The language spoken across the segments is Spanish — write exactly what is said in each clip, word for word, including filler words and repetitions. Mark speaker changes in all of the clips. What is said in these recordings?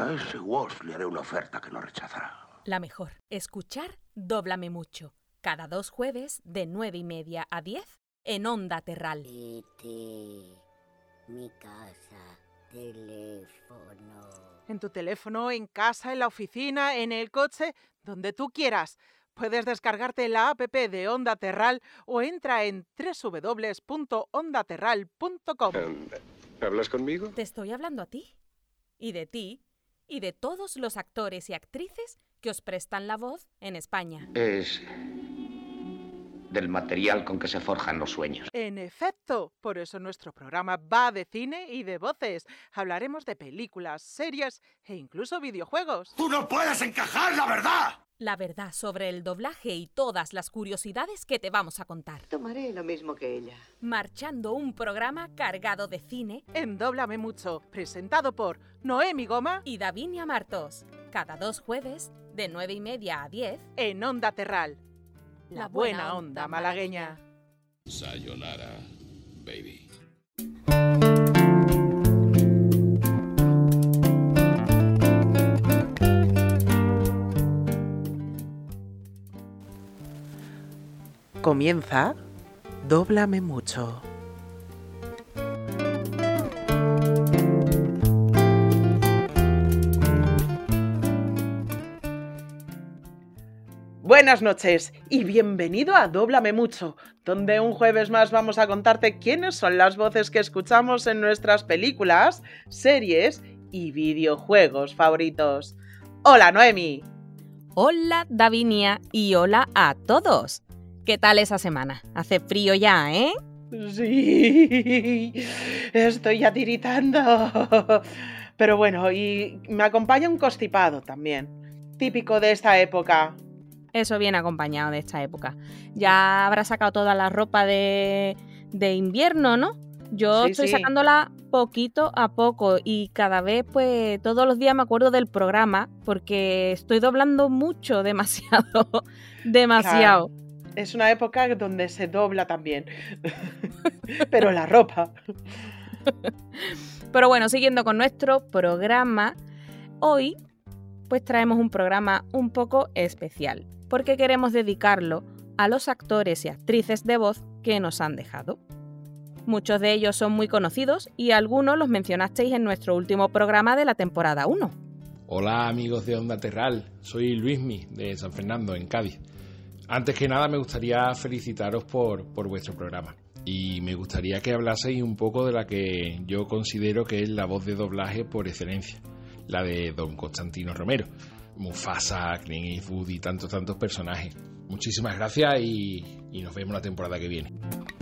Speaker 1: A ese Woz le haré una oferta que no rechazará.
Speaker 2: La mejor. Escuchar Dóblame Mucho. Cada dos jueves de nueve y media a diez en Onda Terral.
Speaker 3: Vete, mi casa, teléfono.
Speaker 4: En tu teléfono, en casa, en la oficina, en el coche, donde tú quieras. Puedes descargarte la app de Onda Terral o entra en doble u doble u doble u punto onda terral punto com.
Speaker 5: ¿Hablas conmigo?
Speaker 2: Te estoy hablando a ti. Y de ti. Y de todos los actores y actrices que os prestan la voz en España.
Speaker 6: Es del material con que se forjan los sueños.
Speaker 4: En efecto, por eso nuestro programa va de cine y de voces. Hablaremos de películas, series e incluso videojuegos.
Speaker 1: ¡Tú no puedes encajar la verdad!
Speaker 2: La verdad sobre el doblaje y todas las curiosidades que te vamos a contar.
Speaker 3: Tomaré lo mismo que ella.
Speaker 2: Marchando un programa cargado de cine
Speaker 4: En Dóblame Mucho, presentado por Noemi Goma
Speaker 2: y Davinia Martos. Cada dos jueves de nueve y media a diez
Speaker 4: en Onda Terral. La,
Speaker 2: La
Speaker 4: buena,
Speaker 2: buena
Speaker 4: onda
Speaker 2: onda
Speaker 4: malagueña.
Speaker 5: Sayonara, baby.
Speaker 4: Comienza Dóblame Mucho. Buenas noches y bienvenido a Dóblame Mucho, donde un jueves más vamos a contarte quiénes son las voces que escuchamos en nuestras películas, series y videojuegos favoritos. ¡Hola, Noemi!
Speaker 2: Hola, Davinia, y hola a todos. ¿Qué tal esa semana? Hace frío ya, ¿eh?
Speaker 4: Sí, estoy ya tiritando. Pero bueno, y me acompaña un constipado también, típico de esta época.
Speaker 2: Eso viene acompañado de esta época. Ya habrá sacado toda la ropa de, de invierno, ¿no? Yo
Speaker 4: Sí,
Speaker 2: estoy
Speaker 4: sí.
Speaker 2: sacándola poquito a poco y cada vez, pues, todos los días me acuerdo del programa porque estoy doblando mucho, demasiado, demasiado.
Speaker 4: Claro, es una época donde se dobla también, pero la ropa.
Speaker 2: Pero bueno, siguiendo con nuestro programa, hoy pues traemos un programa un poco especial, porque queremos dedicarlo a los actores y actrices de voz que nos han dejado. Muchos de ellos son muy conocidos y algunos los mencionasteis en nuestro último programa de la temporada uno.
Speaker 5: Hola amigos de Onda Terral, soy Luismi de San Fernando, en Cádiz. Antes que nada me gustaría felicitaros por, por vuestro programa y me gustaría que hablaseis un poco de la que yo considero que es la voz de doblaje por excelencia, la de Don Constantino Romero, Mufasa, Clint Eastwood y tantos, tantos personajes. Muchísimas gracias y, y nos vemos la temporada que viene.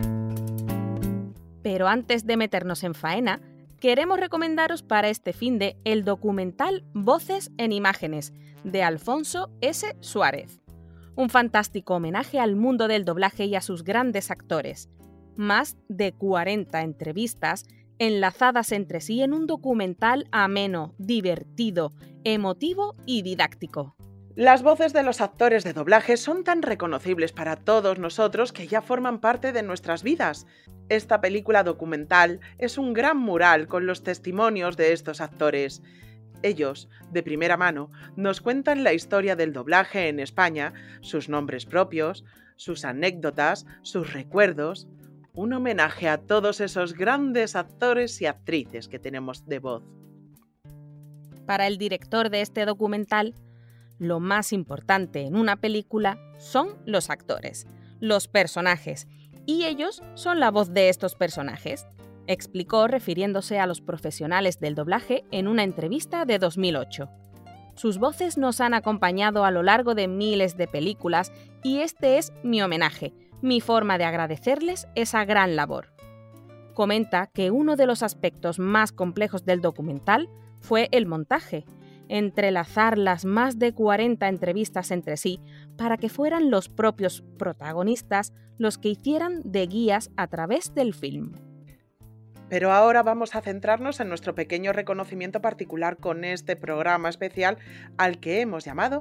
Speaker 2: Pero antes de meternos en faena, queremos recomendaros para este finde el documental Voces en Imágenes, de Alfonso S. Suárez. Un fantástico homenaje al mundo del doblaje y a sus grandes actores. Más de cuarenta entrevistas enlazadas entre sí en un documental ameno, divertido, emotivo y didáctico.
Speaker 4: Las voces de los actores de doblaje son tan reconocibles para todos nosotros que ya forman parte de nuestras vidas. Esta película documental es un gran mural con los testimonios de estos actores. Ellos, de primera mano, nos cuentan la historia del doblaje en España, sus nombres propios, sus anécdotas, sus recuerdos. Un homenaje a todos esos grandes actores y actrices que tenemos de voz.
Speaker 2: Para el director de este documental, lo más importante en una película son los actores, los personajes, y ellos son la voz de estos personajes, explicó refiriéndose a los profesionales del doblaje en una entrevista de dos mil ocho. Sus voces nos han acompañado a lo largo de miles de películas y este es mi homenaje, mi forma de agradecerles esa gran labor. Comenta que uno de los aspectos más complejos del documental fue el montaje, entrelazar las más de cuarenta entrevistas entre sí para que fueran los propios protagonistas los que hicieran de guías a través del film.
Speaker 4: Pero ahora vamos a centrarnos en nuestro pequeño reconocimiento particular con este programa especial al que hemos llamado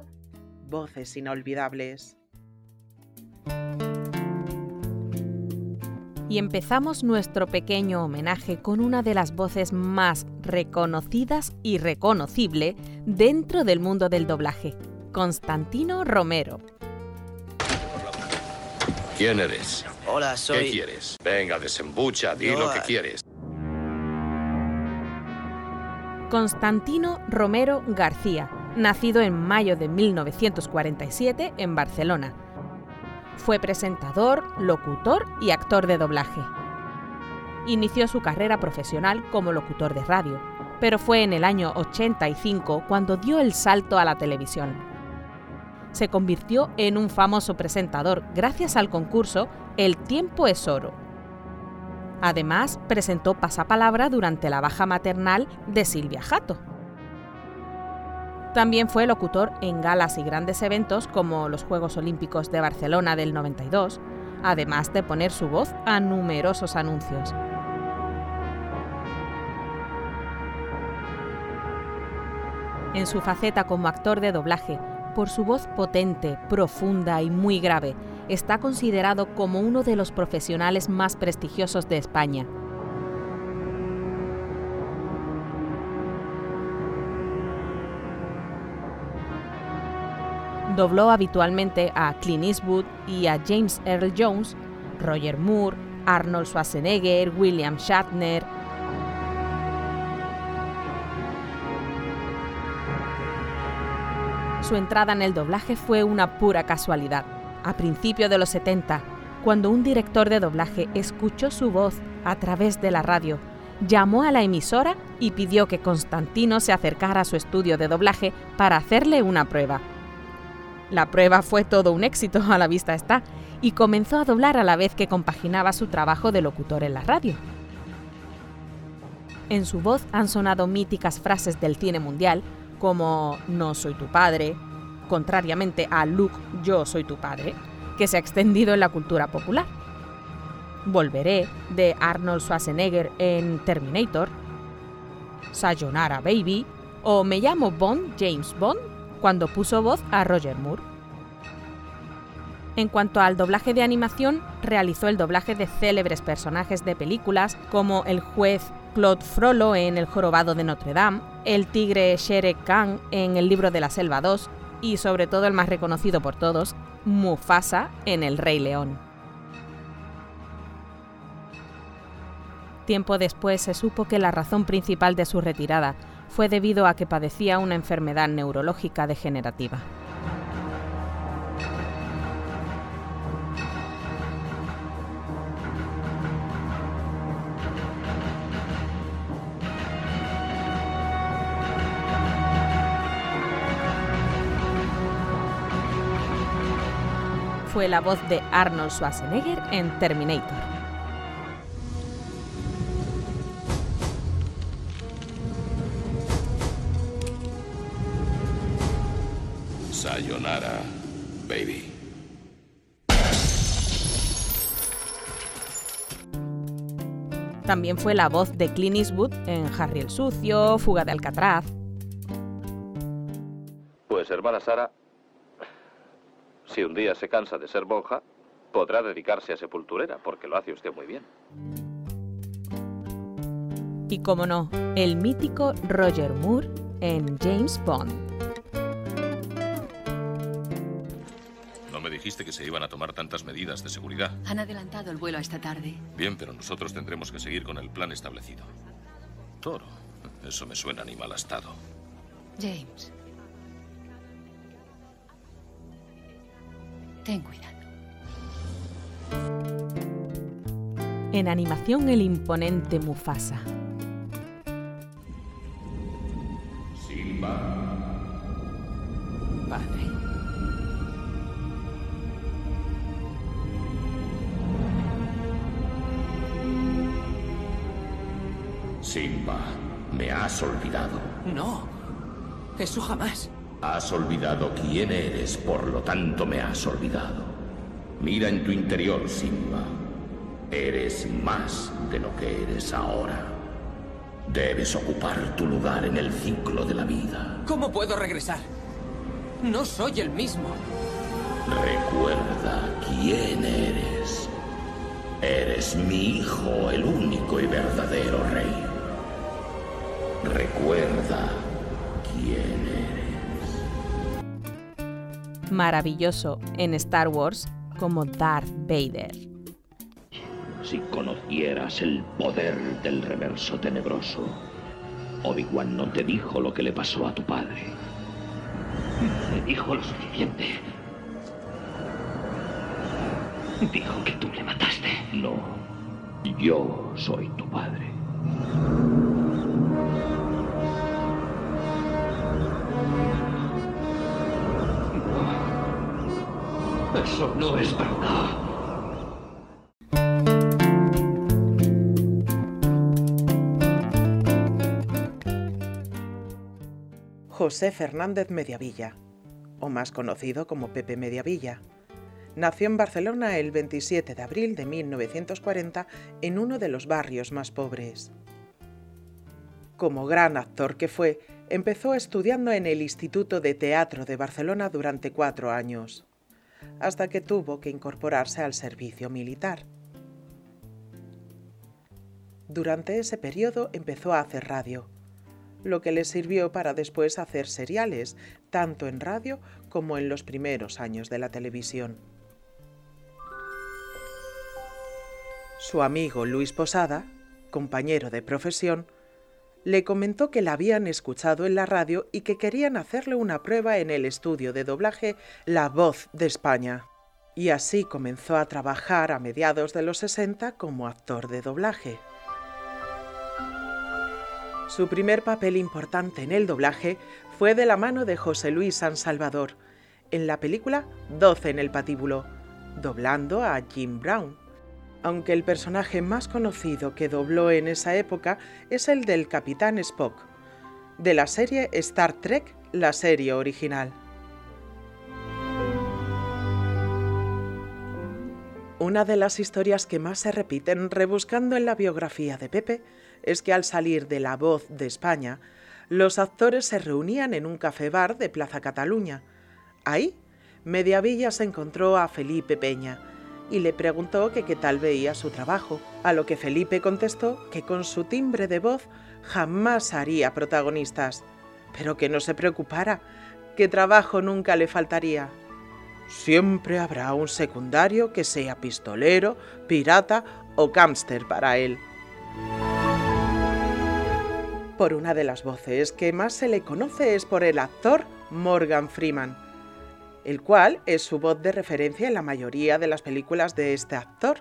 Speaker 4: Voces Inolvidables.
Speaker 2: Y empezamos nuestro pequeño homenaje con una de las voces más reconocidas y reconocible dentro del mundo del doblaje, Constantino Romero.
Speaker 7: ¿Quién eres?
Speaker 8: Hola, soy...
Speaker 7: ¿Qué quieres? Venga, desembucha, di
Speaker 8: Yo,
Speaker 7: lo que
Speaker 8: eh,
Speaker 7: quieres.
Speaker 2: Constantino Romero García, nacido en mayo de mil novecientos cuarenta y siete en Barcelona. Fue presentador, locutor y actor de doblaje. Inició su carrera profesional como locutor de radio, pero fue en el año ochenta y cinco cuando dio el salto a la televisión. Se convirtió en un famoso presentador gracias al concurso El tiempo es oro. Además, presentó Pasapalabra durante la baja maternal de Silvia Jato. También fue locutor en galas y grandes eventos como los Juegos Olímpicos de Barcelona del noventa y dos, además de poner su voz a numerosos anuncios. En su faceta como actor de doblaje, por su voz potente, profunda y muy grave, está considerado como uno de los profesionales más prestigiosos de España. Dobló habitualmente a Clint Eastwood y a James Earl Jones, Roger Moore, Arnold Schwarzenegger, William Shatner. Su entrada en el doblaje fue una pura casualidad. A principios de los setenta, cuando un director de doblaje escuchó su voz a través de la radio, llamó a la emisora y pidió que Constantino se acercara a su estudio de doblaje para hacerle una prueba. La prueba fue todo un éxito, a la vista está, y comenzó a doblar a la vez que compaginaba su trabajo de locutor en la radio. En su voz han sonado míticas frases del cine mundial, como "No soy tu padre", contrariamente a "Luke, yo soy tu padre", que se ha extendido en la cultura popular. "Volveré", de Arnold Schwarzenegger en Terminator, "Sayonara, baby", o "Me llamo Bond, James Bond", cuando puso voz a Roger Moore. En cuanto al doblaje de animación, realizó el doblaje de célebres personajes de películas como el juez Claude Frollo en El jorobado de Notre Dame, el tigre Shere Khan en El libro de la selva dos y, sobre todo el más reconocido por todos, Mufasa en El Rey León. Tiempo después se supo que la razón principal de su retirada fue debido a que padecía una enfermedad neurológica degenerativa. Fue la voz de Arnold Schwarzenegger en Terminator.
Speaker 7: Sayonara, baby.
Speaker 2: También fue la voz de Clint Eastwood en Harry el Sucio, Fuga de Alcatraz.
Speaker 9: Pues, hermana Sara, si un día se cansa de ser monja, podrá dedicarse a sepulturera, porque lo hace usted muy bien.
Speaker 2: Y como no, el mítico Roger Moore en James Bond.
Speaker 7: No me dijiste que se iban a tomar tantas medidas de seguridad.
Speaker 10: Han adelantado el vuelo a esta tarde.
Speaker 7: Bien, pero nosotros tendremos que seguir con el plan establecido. Toro, eso me suena a animal astado.
Speaker 10: James. Ten cuidado.
Speaker 2: En animación, el imponente Mufasa.
Speaker 7: Simba.
Speaker 8: Padre.
Speaker 1: Simba, ¿me has olvidado?
Speaker 8: No. Eso jamás.
Speaker 1: Has olvidado quién eres, por lo tanto me has olvidado. Mira en tu interior, Simba. Eres más de lo que eres ahora. Debes ocupar tu lugar en el ciclo de la vida.
Speaker 8: ¿Cómo puedo regresar? No soy el mismo.
Speaker 1: Recuerda quién eres. Eres mi hijo, el único y verdadero rey. Recuerda quién eres.
Speaker 2: Maravilloso en Star Wars como Darth Vader.
Speaker 1: Si conocieras el poder del reverso tenebroso, Obi-Wan no te dijo lo que le pasó a tu padre.
Speaker 6: Me dijo lo suficiente. Dijo que tú le mataste.
Speaker 1: No, yo soy tu padre.
Speaker 6: No, eso no es verdad.
Speaker 4: José Fernández Mediavilla, o más conocido como Pepe Mediavilla, nació en Barcelona el veintisiete de abril de mil novecientos cuarenta en uno de los barrios más pobres. Como gran actor que fue, empezó estudiando en el Instituto de Teatro de Barcelona durante cuatro años, hasta que tuvo que incorporarse al servicio militar. Durante ese periodo empezó a hacer radio, lo que le sirvió para después hacer seriales, tanto en radio como en los primeros años de la televisión. Su amigo Luis Posada, compañero de profesión, le comentó que la habían escuchado en la radio y que querían hacerle una prueba en el estudio de doblaje La Voz de España. Y así comenzó a trabajar a mediados de los sesenta como actor de doblaje. Su primer papel importante en el doblaje fue de la mano de José Luis San Salvador, en la película doce en el patíbulo, doblando a Jim Brown, aunque el personaje más conocido que dobló en esa época es el del Capitán Spock, de la serie Star Trek, la serie original. Una de las historias que más se repiten rebuscando en la biografía de Pepe es que al salir de La Voz de España, los actores se reunían en un café-bar de Plaza Cataluña. Ahí, Mediavilla se encontró a Felipe Peña y le preguntó que qué tal veía su trabajo, a lo que Felipe contestó que con su timbre de voz jamás haría protagonistas, pero que no se preocupara, que trabajo nunca le faltaría. Siempre habrá un secundario que sea pistolero, pirata o gángster para él. Por una de las voces que más se le conoce es por el actor Morgan Freeman, el cual es su voz de referencia en la mayoría de las películas de este actor.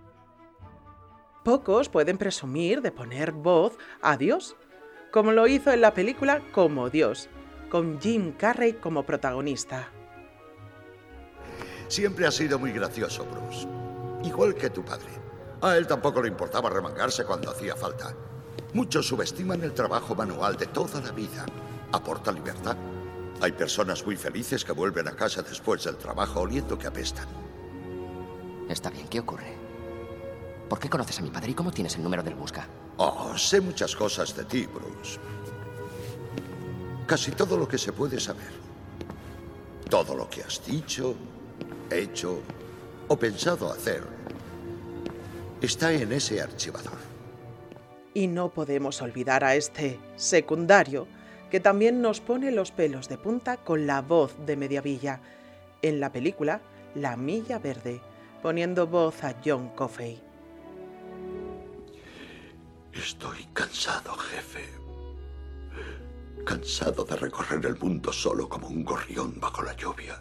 Speaker 4: Pocos pueden presumir de poner voz a Dios, como lo hizo en la película Como Dios, con Jim Carrey como protagonista.
Speaker 11: Siempre ha sido muy gracioso, Bruce. Igual que tu padre. A él tampoco le importaba remangarse cuando hacía falta. Muchos subestiman el trabajo manual de toda la vida. Aporta libertad. Hay personas muy felices que vuelven a casa después del trabajo oliendo que apestan.
Speaker 12: Está bien, ¿qué ocurre? ¿Por qué conoces a mi padre y cómo tienes el número del busca?
Speaker 11: Oh, sé muchas cosas de ti, Bruce. Casi todo lo que se puede saber. Todo lo que has dicho, hecho o pensado hacer está en ese archivador.
Speaker 4: Y no podemos olvidar a este secundario que también nos pone los pelos de punta con la voz de Mediavilla en la película La Milla Verde, poniendo voz a John Coffey.
Speaker 11: Estoy cansado, jefe. Cansado de recorrer el mundo solo como un gorrión bajo la lluvia.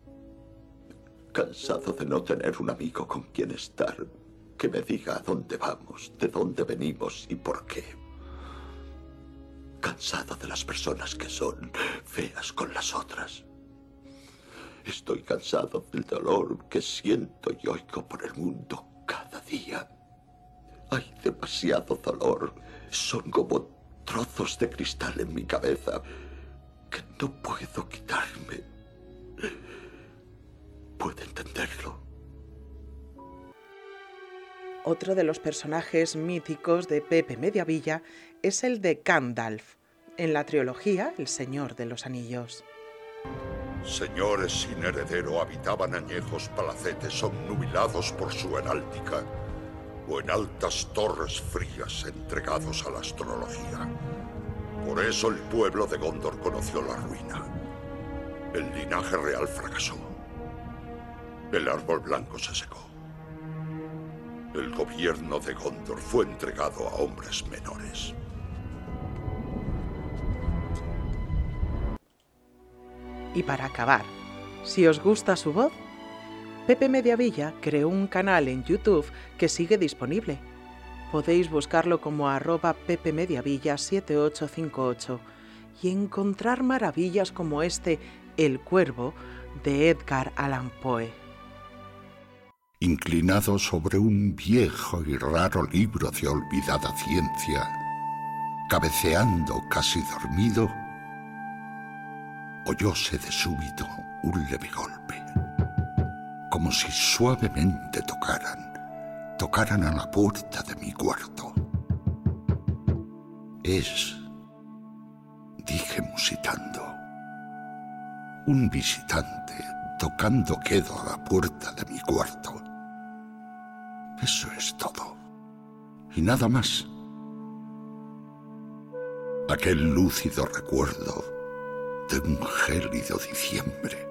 Speaker 11: Cansado de no tener un amigo con quien estar, que me diga a dónde vamos, de dónde venimos y por qué. Cansado de las personas que son feas con las otras. Estoy cansado del dolor que siento y oigo por el mundo cada día. Hay demasiado dolor. Son como trozos de cristal en mi cabeza que no puedo quitarme. ¿Puede entenderlo?
Speaker 4: Otro de los personajes míticos de Pepe Mediavilla es el de Gandalf, en la trilogía El Señor de los Anillos.
Speaker 11: Señores sin heredero habitaban añejos palacetes obnubilados por su heráldica. vivo en altas torres frías entregados a la astrología. Por eso el pueblo de Gondor conoció la ruina. El linaje real fracasó. El árbol blanco se secó. El gobierno de Gondor fue entregado a hombres menores.
Speaker 4: Y para acabar, si os gusta su voz, Pepe Mediavilla creó un canal en YouTube que sigue disponible. Podéis buscarlo como arroba Pepe Mediavilla siete ocho cinco ocho y encontrar maravillas como este El Cuervo de Edgar Allan Poe.
Speaker 11: Inclinado sobre un viejo y raro libro de olvidada ciencia, cabeceando casi dormido, oyóse de súbito un leve golpe, como si suavemente tocaran, tocaran a la puerta de mi cuarto. Es, dije musitando, un visitante tocando quedo a la puerta de mi cuarto. Eso es todo, y nada más. Aquel lúcido recuerdo de un gélido diciembre.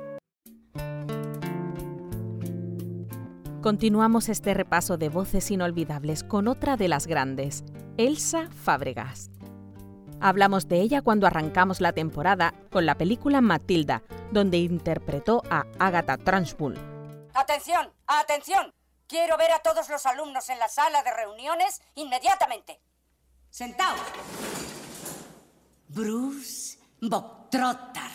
Speaker 2: Continuamos este repaso de voces inolvidables con otra de las grandes, Elsa Fábregas. Hablamos de ella cuando arrancamos la temporada con la película Matilda, donde interpretó a Agatha Trunchbull.
Speaker 13: ¡Atención! ¡Atención! Quiero ver a todos los alumnos en la sala de reuniones inmediatamente. ¡Sentaos! Bruce Bogtrotter.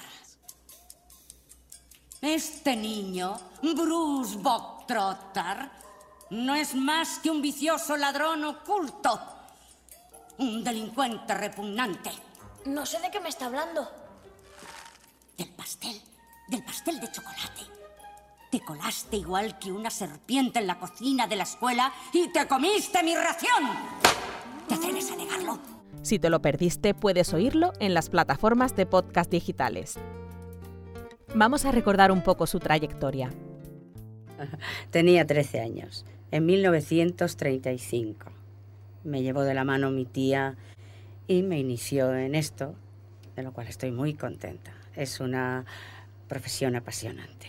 Speaker 13: Este niño, Bruce Bogtrotter, no es más que un vicioso ladrón oculto. Un delincuente repugnante.
Speaker 14: No sé de qué me está hablando.
Speaker 13: Del pastel, del pastel de chocolate. Te colaste igual que una serpiente en la cocina de la escuela y te comiste mi ración. ¿Te atreves a negarlo?
Speaker 2: Si te lo perdiste, puedes oírlo en las plataformas de podcast digitales. Vamos a recordar un poco su trayectoria.
Speaker 15: Tenía trece años, en mil novecientos treinta y cinco. Me llevó de la mano mi tía y me inició en esto, de lo cual estoy muy contenta. Es una profesión apasionante.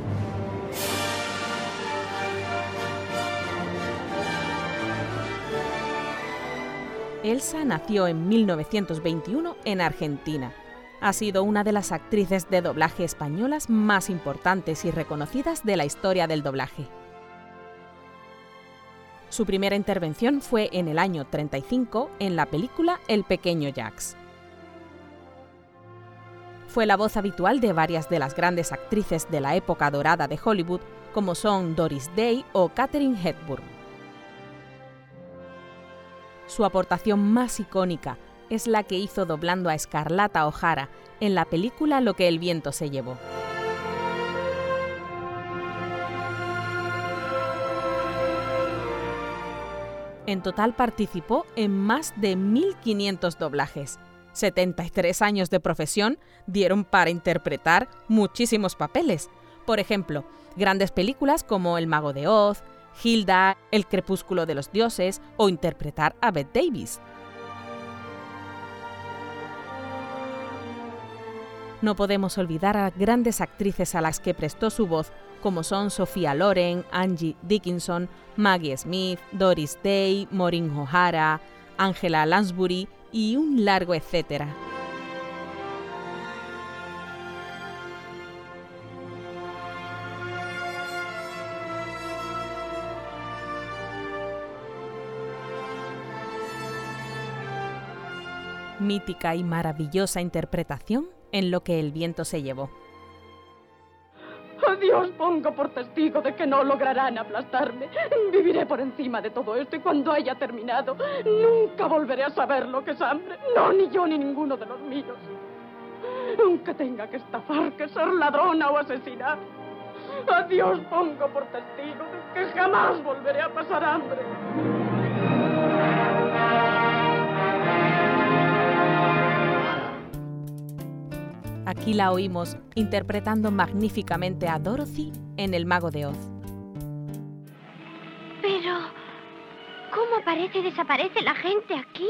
Speaker 2: Elsa nació en mil novecientos veintiuno en Argentina. Ha sido una de las actrices de doblaje españolas más importantes y reconocidas de la historia del doblaje. Su primera intervención fue en el año treinta y cinco en la película El pequeño Jax. Fue la voz habitual de varias de las grandes actrices de la época dorada de Hollywood, como son Doris Day o Katharine Hepburn. Su aportación más icónica es la que hizo doblando a Scarlata O'Hara en la película Lo que el viento se llevó. En total participó en más de mil quinientos doblajes. setenta y tres años de profesión dieron para interpretar muchísimos papeles. Por ejemplo, grandes películas como El mago de Oz, Hilda, El crepúsculo de los dioses o interpretar a Bette Davis. No podemos olvidar a grandes actrices a las que prestó su voz, como son Sophia Loren, Angie Dickinson, Maggie Smith, Doris Day, Maureen O'Hara, Angela Lansbury y un largo etcétera. Mítica y maravillosa interpretación en Lo que el viento se llevó.
Speaker 16: A Dios pongo por testigo de que no lograrán aplastarme. Viviré por encima de todo esto y cuando haya terminado, nunca volveré a saber lo que es hambre. No, ni yo ni ninguno de los míos. Aunque tenga que estafar, que ser ladrona o asesinar. A Dios pongo por testigo de que jamás volveré a pasar hambre.
Speaker 2: Aquí la oímos interpretando magníficamente a Dorothy en El mago de Oz.
Speaker 14: Pero...
Speaker 17: Aparece y desaparece la gente aquí.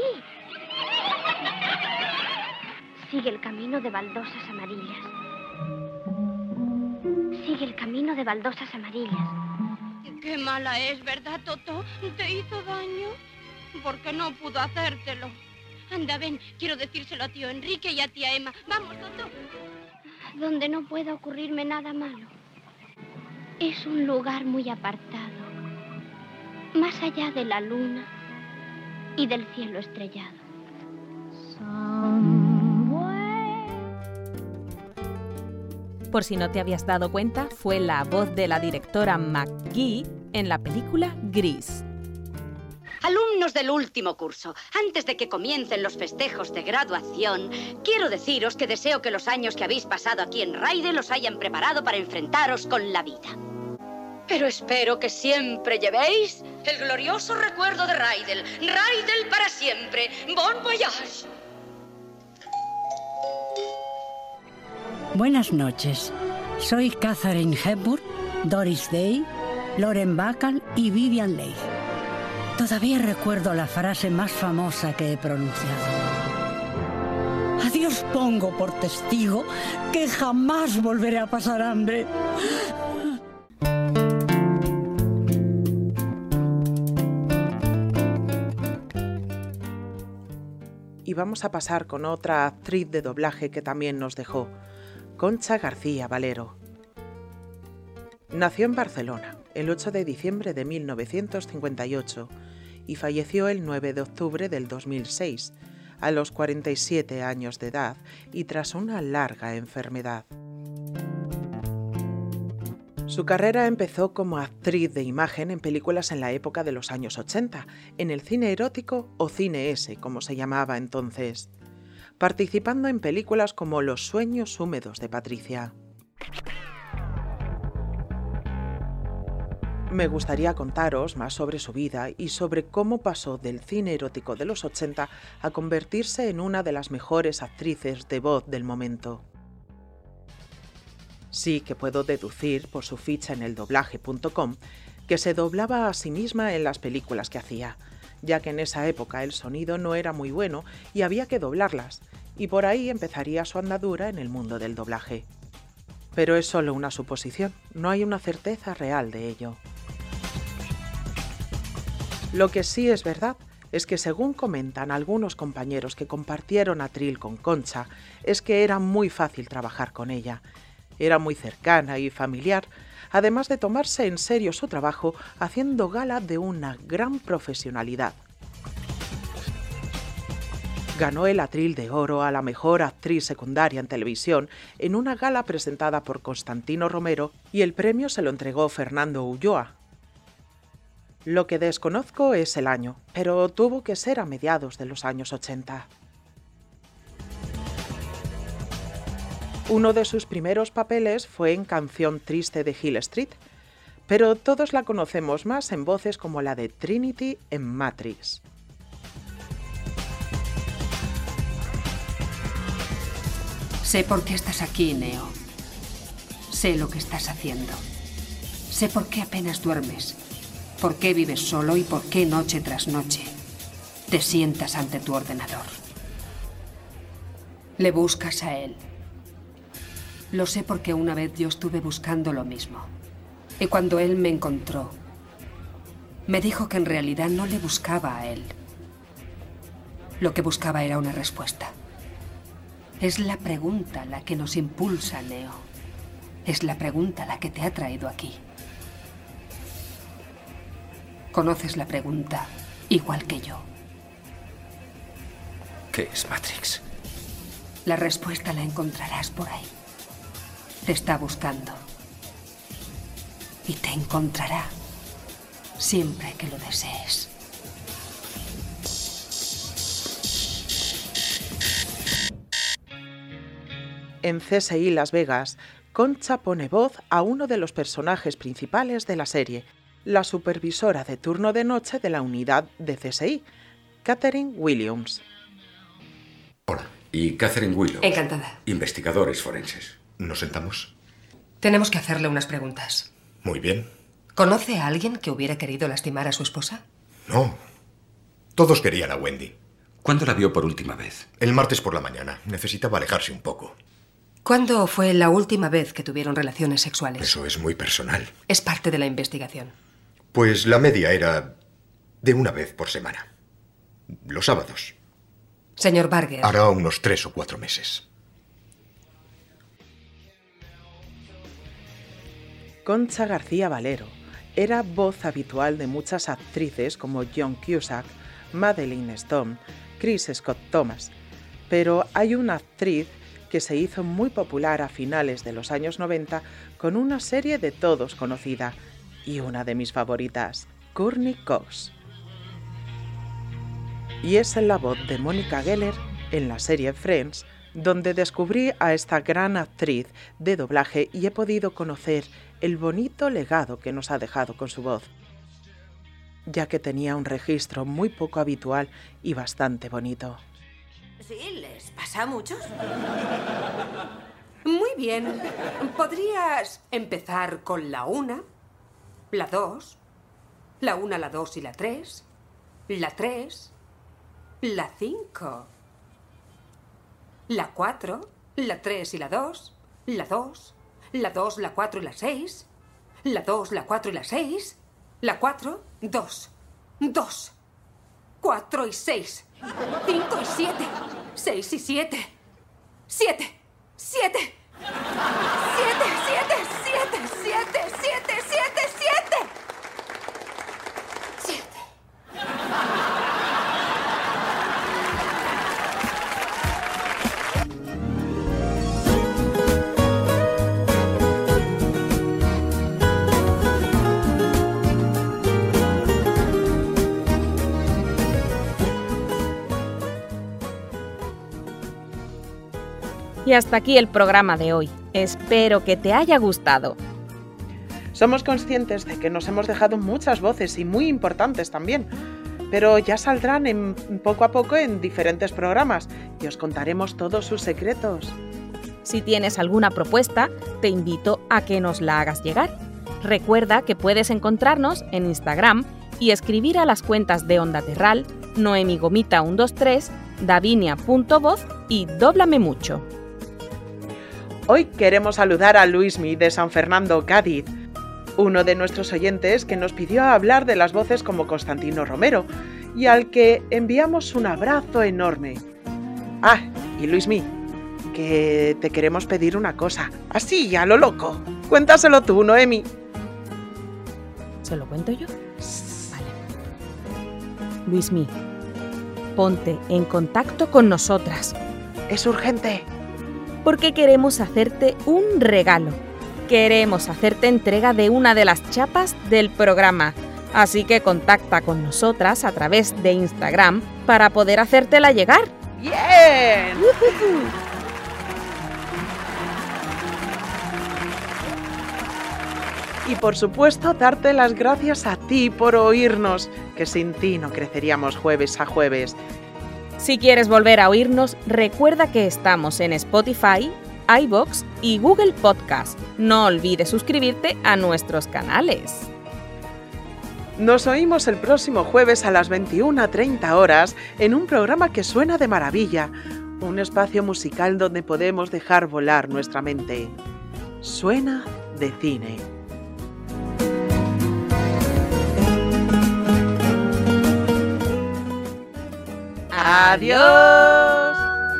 Speaker 17: Sigue el camino de baldosas amarillas. Sigue el camino de baldosas amarillas.
Speaker 18: Qué mala es, ¿verdad, Toto? ¿Te hizo daño? Porque no pudo hacértelo. Anda, ven, quiero decírselo a tío Enrique y a tía Emma. Vamos, Toto.
Speaker 17: Donde no pueda ocurrirme nada malo. Es un lugar muy apartado. Más allá de la luna y del cielo estrellado.
Speaker 2: Por si no te habías dado cuenta, fue la voz de la directora McGee en la película Grease.
Speaker 13: Alumnos del último curso, antes de que comiencen los festejos de graduación, quiero deciros que deseo que los años que habéis pasado aquí en Rydell os hayan preparado para enfrentaros con la vida. Pero espero que siempre llevéis el glorioso recuerdo de Rydell. Rydell para siempre. Bon voyage.
Speaker 19: Buenas noches. Soy Katharine Hepburn, Doris Day, Lauren Bacall y Vivien Leigh. Todavía recuerdo la frase más famosa que he pronunciado. A Dios pongo por testigo que jamás volveré a pasar hambre.
Speaker 4: Y vamos a pasar con otra actriz de doblaje que también nos dejó, Concha García Valero. Nació en Barcelona el ocho de diciembre de mil novecientos cincuenta y ocho y falleció el nueve de octubre del dos mil seis, a los cuarenta y siete años de edad y tras una larga enfermedad. Su carrera empezó como actriz de imagen en películas en la época de los años ochenta, en el cine erótico o cine ese, como se llamaba entonces, participando en películas como Los sueños húmedos de Patricia. Me gustaría contaros más sobre su vida y sobre cómo pasó del cine erótico de los ochenta a convertirse en una de las mejores actrices de voz del momento. Sí que puedo deducir por su ficha en el doblaje punto com que se doblaba a sí misma en las películas que hacía, ya que en esa época el sonido no era muy bueno y había que doblarlas, y por ahí empezaría su andadura en el mundo del doblaje. Pero es solo una suposición, no hay una certeza real de ello. Lo que sí es verdad es que, según comentan algunos compañeros que compartieron atril con Concha, es que era muy fácil trabajar con ella. Era muy cercana y familiar, además de tomarse en serio su trabajo, haciendo gala de una gran profesionalidad. Ganó el Atril de Oro a la mejor actriz secundaria en televisión en una gala presentada por Constantino Romero y el premio se lo entregó Fernando Ulloa. Lo que desconozco es el año, pero tuvo que ser a mediados de los años ochenta. Uno de sus primeros papeles fue en Canción Triste de Hill Street, pero todos la conocemos más en voces como la de Trinity en Matrix.
Speaker 20: Sé por qué estás aquí, Neo. Sé lo que estás haciendo. Sé por qué apenas duermes, por qué vives solo y por qué noche tras noche te sientas ante tu ordenador. Le buscas a él. Lo sé porque una vez yo estuve buscando lo mismo. Y cuando él me encontró, me dijo que en realidad no le buscaba a él. Lo que buscaba era una respuesta. Es la pregunta la que nos impulsa, Neo. Es la pregunta la que te ha traído aquí. Conoces la pregunta igual que yo.
Speaker 21: ¿Qué es Matrix?
Speaker 20: La respuesta la encontrarás por ahí. Te está buscando. Y te encontrará siempre que lo desees.
Speaker 4: En C S I Las Vegas, Concha pone voz a uno de los personajes principales de la serie, la supervisora de turno de noche de la unidad de C S I, Catherine Williams.
Speaker 22: Hola, y Catherine Williams.
Speaker 20: Encantada.
Speaker 22: Investigadores forenses. ¿Nos sentamos?
Speaker 20: Tenemos que hacerle unas preguntas.
Speaker 22: Muy bien.
Speaker 20: ¿Conoce a alguien que hubiera querido lastimar a su esposa?
Speaker 22: No. Todos querían a Wendy. ¿Cuándo la vio por última vez? El martes por la mañana. Necesitaba alejarse un poco.
Speaker 20: ¿Cuándo fue la última vez que tuvieron relaciones sexuales?
Speaker 22: Eso es muy personal.
Speaker 20: Es parte de la investigación.
Speaker 22: Pues la media era de una vez por semana. Los sábados.
Speaker 20: Señor Barger.
Speaker 22: Hará unos tres o cuatro meses.
Speaker 4: Concha García Valero era voz habitual de muchas actrices como Joan Cusack, Madeleine Stone, Chris Scott Thomas, pero hay una actriz que se hizo muy popular a finales de los años noventa con una serie de todos conocida y una de mis favoritas, Courtney Cox. Y es en la voz de Monica Geller en la serie Friends donde descubrí a esta gran actriz de doblaje y he podido conocer el bonito legado que nos ha dejado con su voz, ya que tenía un registro muy poco habitual y bastante bonito.
Speaker 3: ¿Sí? ¿Les pasa a muchos?
Speaker 20: Muy bien. ¿Podrías empezar con la una, la dos, la una, la dos y la tres, la tres, la cinco, la cuatro, la tres y la dos, la dos, la dos, la cuatro y la seis, la dos, la cuatro y la seis, la cuatro, dos, dos, cuatro y seis, cinco y siete, seis y siete, siete, siete, siete, siete, siete, siete, siete, siete, siete, siete.
Speaker 2: Y hasta aquí el programa de hoy. Espero que te haya gustado.
Speaker 4: Somos conscientes de que nos hemos dejado muchas voces y muy importantes también, pero ya saldrán en, poco a poco en diferentes programas y os contaremos todos sus secretos.
Speaker 2: Si tienes alguna propuesta, te invito a que nos la hagas llegar. Recuerda que puedes encontrarnos en Instagram y escribir a las cuentas de Onda Terral, noemigomita ciento veintitrés, davinia punto voz y Dóblame Mucho.
Speaker 4: Hoy queremos saludar a Luismi de San Fernando, Cádiz, uno de nuestros oyentes que nos pidió hablar de las voces como Constantino Romero y al que enviamos un abrazo enorme. Ah, y Luismi, que te queremos pedir una cosa, así a lo loco. Cuéntaselo tú, Noemi.
Speaker 2: ¿Se lo cuento yo? Vale. Luismi, ponte en contacto con nosotras.
Speaker 4: Es urgente.
Speaker 2: Porque queremos hacerte un regalo. Queremos hacerte entrega de una de las chapas del programa. Así que contacta con nosotras a través de Instagram para poder hacértela llegar.
Speaker 4: ¡Bien! Y por supuesto, darte las gracias a ti por oírnos, que sin ti no creceríamos jueves a jueves.
Speaker 2: Si quieres volver a oírnos, recuerda que estamos en Spotify, iVoox y Google Podcast. No olvides suscribirte a nuestros canales.
Speaker 4: Nos oímos el próximo jueves a las veintiuna treinta horas en un programa que suena de maravilla, un espacio musical donde podemos dejar volar nuestra mente. Suena de cine. ¡Adiós!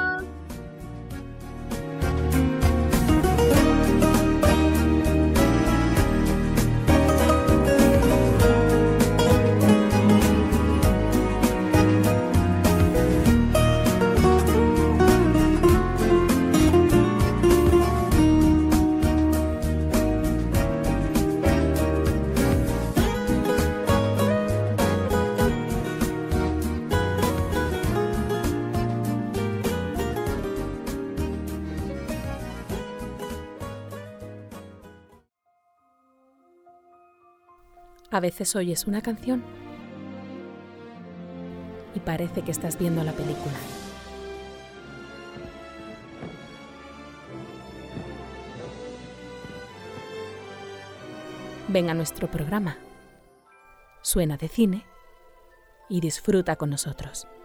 Speaker 2: A veces oyes una canción y parece que estás viendo la película. Ven a nuestro programa. Suena de cine y disfruta con nosotros.